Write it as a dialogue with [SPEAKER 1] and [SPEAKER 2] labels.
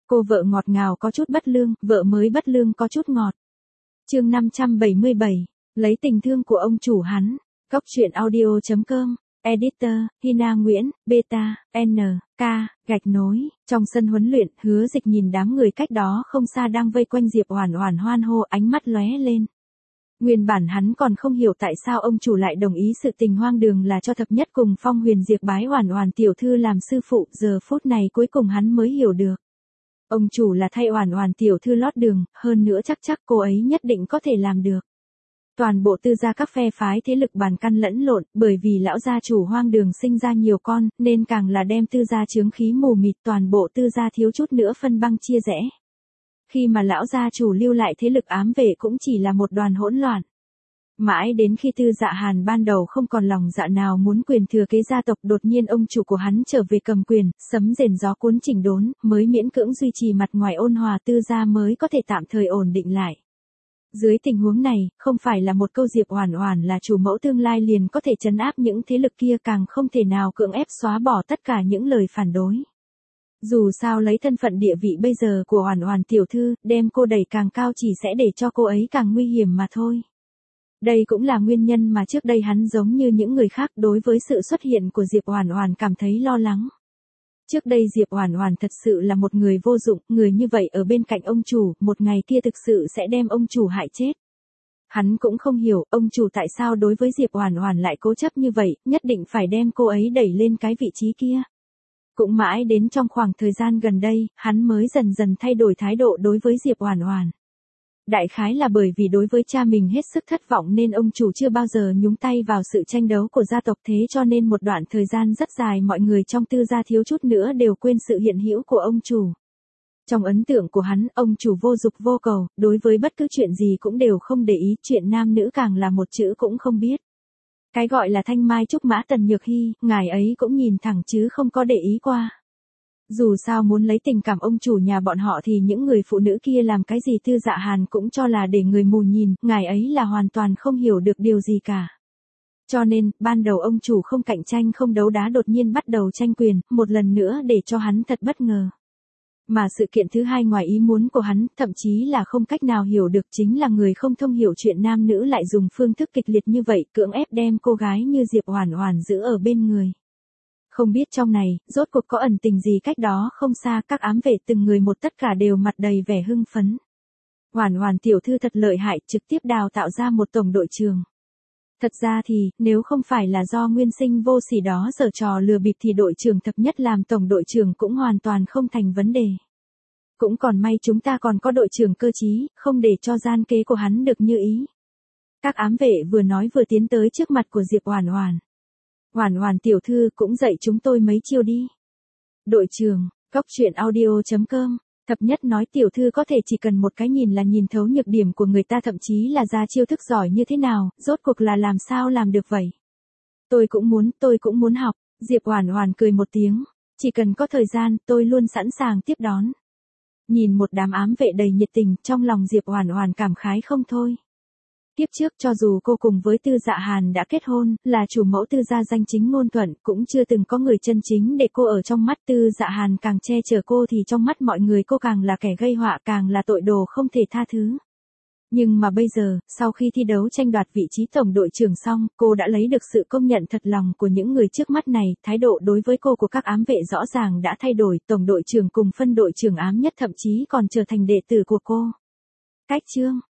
[SPEAKER 1] Cô vợ ngọt ngào có chút bất lương, vợ mới bất lương có chút ngọt. Chương 577, lấy tình thương của ông chủ hắn. Góc truyện audio.com. Editor, Hina Nguyễn, Beta, N, K, gạch nối. Trong sân huấn luyện, Hứa Dịch nhìn đám người cách đó không xa đang vây quanh Diệp Oản Oản hoan hô, ánh mắt lóe lên. Nguyên bản hắn còn không hiểu tại sao ông chủ lại đồng ý sự tình hoang đường là cho thập nhất cùng Phong Huyền Diệp bái Oản Oản tiểu thư làm sư phụ, giờ phút này cuối cùng hắn mới hiểu được. Ông chủ là thay Oản Oản tiểu thư lót đường, hơn nữa chắc cô ấy nhất định có thể làm được. Toàn bộ tư gia các phe phái thế lực bàn căn lẫn lộn, bởi vì lão gia chủ hoang đường sinh ra nhiều con, nên càng là đem tư gia chướng khí mù mịt, toàn bộ tư gia thiếu chút nữa phân băng chia rẽ. Khi mà lão gia chủ lưu lại thế lực ám vệ cũng chỉ là một đoàn hỗn loạn. Mãi đến khi Tư Dạ Hàn ban đầu không còn lòng dạ nào muốn quyền thừa kế gia tộc, đột nhiên ông chủ của hắn trở về cầm quyền, sấm rền gió cuốn chỉnh đốn, mới miễn cưỡng duy trì mặt ngoài ôn hòa, Tư gia mới có thể tạm thời ổn định lại. Dưới tình huống này, không phải là một câu Diệp Oản Oản là chủ mẫu tương lai liền có thể trấn áp những thế lực kia, càng không thể nào cưỡng ép xóa bỏ tất cả những lời phản đối. Dù sao lấy thân phận địa vị bây giờ của Oản Oản tiểu thư, đem cô đẩy càng cao chỉ sẽ để cho cô ấy càng nguy hiểm mà thôi. Đây cũng là nguyên nhân mà trước đây hắn giống như những người khác đối với sự xuất hiện của Diệp Oản Oản cảm thấy lo lắng. Trước đây Diệp Oản Oản thật sự là một người vô dụng, người như vậy ở bên cạnh ông chủ, một ngày kia thực sự sẽ đem ông chủ hại chết. Hắn cũng không hiểu, ông chủ tại sao đối với Diệp Oản Oản lại cố chấp như vậy, nhất định phải đem cô ấy đẩy lên cái vị trí kia. Cũng mãi đến trong khoảng thời gian gần đây, hắn mới dần dần thay đổi thái độ đối với Diệp Oản Oản. Đại khái là bởi vì đối với cha mình hết sức thất vọng nên ông chủ chưa bao giờ nhúng tay vào sự tranh đấu của gia tộc, thế cho nên một đoạn thời gian rất dài mọi người trong tư gia thiếu chút nữa đều quên sự hiện hữu của ông chủ. Trong ấn tượng của hắn, ông chủ vô dục vô cầu, đối với bất cứ chuyện gì cũng đều không để ý, chuyện nam nữ càng là một chữ cũng không biết. Cái gọi là thanh mai trúc mã Tần Nhược Hy, ngài ấy cũng nhìn thẳng chứ không có để ý qua. Dù sao muốn lấy tình cảm ông chủ nhà bọn họ thì những người phụ nữ kia làm cái gì Tư Dạ Hàn cũng cho là để người mù nhìn, ngài ấy là hoàn toàn không hiểu được điều gì cả. Cho nên, ban đầu ông chủ không cạnh tranh không đấu đá đột nhiên bắt đầu tranh quyền, một lần nữa để cho hắn thật bất ngờ. Mà sự kiện thứ hai ngoài ý muốn của hắn, thậm chí là không cách nào hiểu được, chính là người không thông hiểu chuyện nam nữ lại dùng phương thức kịch liệt như vậy, cưỡng ép đem cô gái như Diệp Oản Oản giữ ở bên người. Không biết trong này, rốt cuộc có ẩn tình gì, cách đó không xa các ám vệ từng người một tất cả đều mặt đầy vẻ hưng phấn. Oản Oản tiểu thư thật lợi hại, trực tiếp đào tạo ra một tổng đội trưởng. Thật ra thì, nếu không phải là do nguyên sinh vô sỉ đó giở trò lừa bịp thì đội trưởng thập nhất làm tổng đội trưởng cũng hoàn toàn không thành vấn đề. Cũng còn may chúng ta còn có đội trưởng cơ trí, không để cho gian kế của hắn được như ý. Các ám vệ vừa nói vừa tiến tới trước mặt của Diệp Oản Oản. Oản Oản tiểu thư cũng dạy chúng tôi mấy chiêu đi. Đội trưởng, góc truyện audio.com. Thập nhất nói tiểu thư có thể chỉ cần một cái nhìn là nhìn thấu nhược điểm của người ta, thậm chí là ra chiêu thức giỏi như thế nào, rốt cuộc là làm sao làm được vậy? Tôi cũng muốn học. Diệp Oản Oản cười một tiếng, chỉ cần có thời gian, tôi luôn sẵn sàng tiếp đón. Nhìn một đám ám vệ đầy nhiệt tình, trong lòng Diệp Oản Oản cảm khái không thôi. Tiếp trước cho dù cô cùng với Tư Dạ Hàn đã kết hôn, là chủ mẫu Tư gia danh chính ngôn thuận, cũng chưa từng có người chân chính để cô ở trong mắt. Tư Dạ Hàn càng che chở cô thì trong mắt mọi người cô càng là kẻ gây họa, càng là tội đồ không thể tha thứ. Nhưng mà bây giờ, sau khi thi đấu tranh đoạt vị trí tổng đội trưởng xong, cô đã lấy được sự công nhận thật lòng của những người trước mắt này, thái độ đối với cô của các ám vệ rõ ràng đã thay đổi, tổng đội trưởng cùng phân đội trưởng ám nhất thậm chí còn trở thành đệ tử của cô. Cách chương